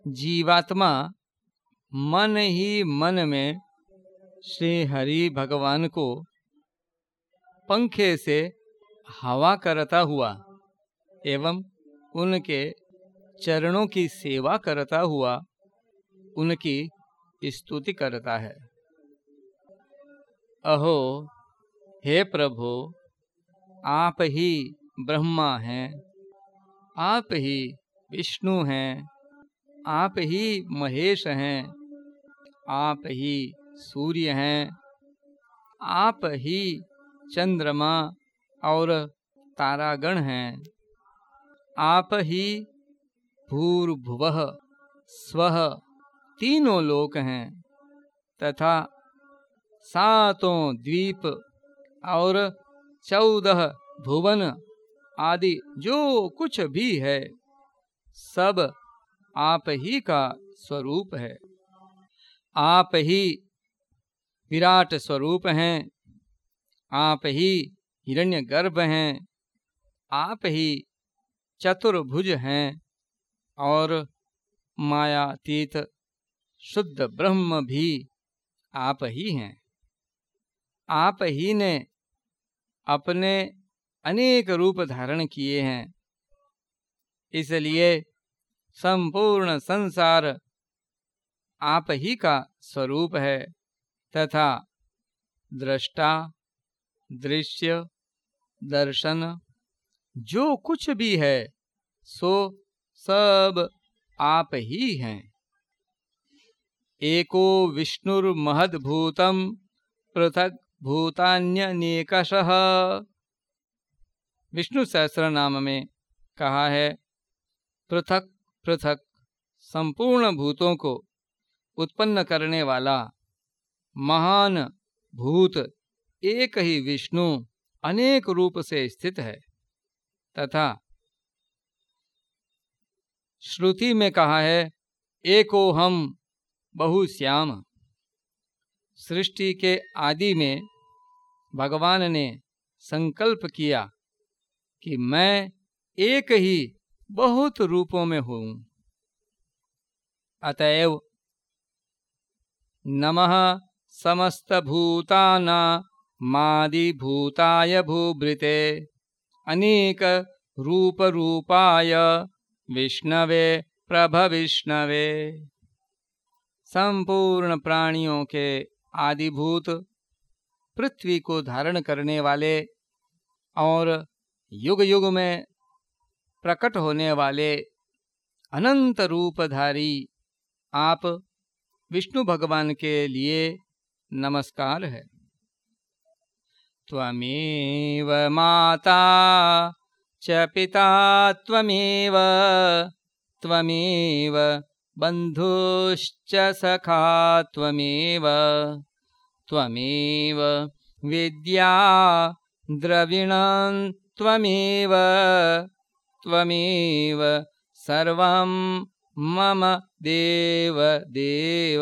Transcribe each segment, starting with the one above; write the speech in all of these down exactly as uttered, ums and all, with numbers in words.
जीवात्मा मन ही मन में श्री हरि भगवान को पंखे से हवा करता हुआ एवं उनके चरणों की सेवा करता हुआ उनकी स्तुति करता है। अहो हे प्रभु, आप ही ब्रह्मा हैं, आप ही विष्णु हैं, आप ही महेश हैं, आप ही सूर्य हैं, आप ही चंद्रमा और तारागण हैं, आप ही भूर्भुवः स्वः तीनों लोक हैं तथा सातों द्वीप और चौदह भुवन आदि जो कुछ भी है सब आप ही का स्वरूप है। आप ही विराट स्वरूप हैं, आप ही हिरण्यगर्भ हैं, आप ही चतुर्भुज हैं और मायातीत शुद्ध ब्रह्म भी आप ही हैं। आप ही ने अपने अनेक रूप धारण किए हैं, इसलिए संपूर्ण संसार आप ही का स्वरूप है तथा दृष्टा, दृश्य, दर्शन जो कुछ भी है सो सब आप ही हैं। एको विष्णुर्महद्भूतं पृथक भूतान्यनेकशः। विष्णु सहस्त्र नाम में कहा है पृथक पृथक संपूर्ण भूतों को उत्पन्न करने वाला महान भूत एक ही विष्णु अनेक रूप से स्थित है तथा श्रुति में कहा है एको हम बहुश्याम। सृष्टि के आदि में भगवान ने संकल्प किया कि मैं एक ही बहुत रूपों में हूँ। अतएव नमः समस्तभूतानामादिभूताय भूभृते अनेक रूप रूपाय विष्णवे प्रभविष्णवे। संपूर्ण प्राणियों के आदिभूत पृथ्वी को धारण करने वाले और युग युग में प्रकट होने वाले अनंत रूपधारी आप विष्णु भगवान के लिए नमस्कार है। त्वमेव माता च पिता त्वमेव त्वमेव बन्धुश्च सखा त्वमेव त्वमेव विद्या द्रविणं त्वमेव त्वमेव सर्वं मम देव देव।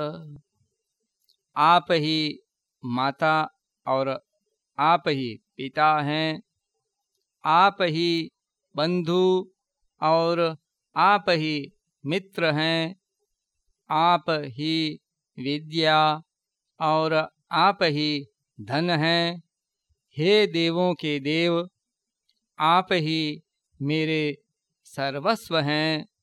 आप ही माता और आप ही पिता हैं, आप ही बंधु और आप ही मित्र हैं, आप ही विद्या और आप ही धन हैं। हे देवों के देव, आप ही मेरे सर्वस्व हैं।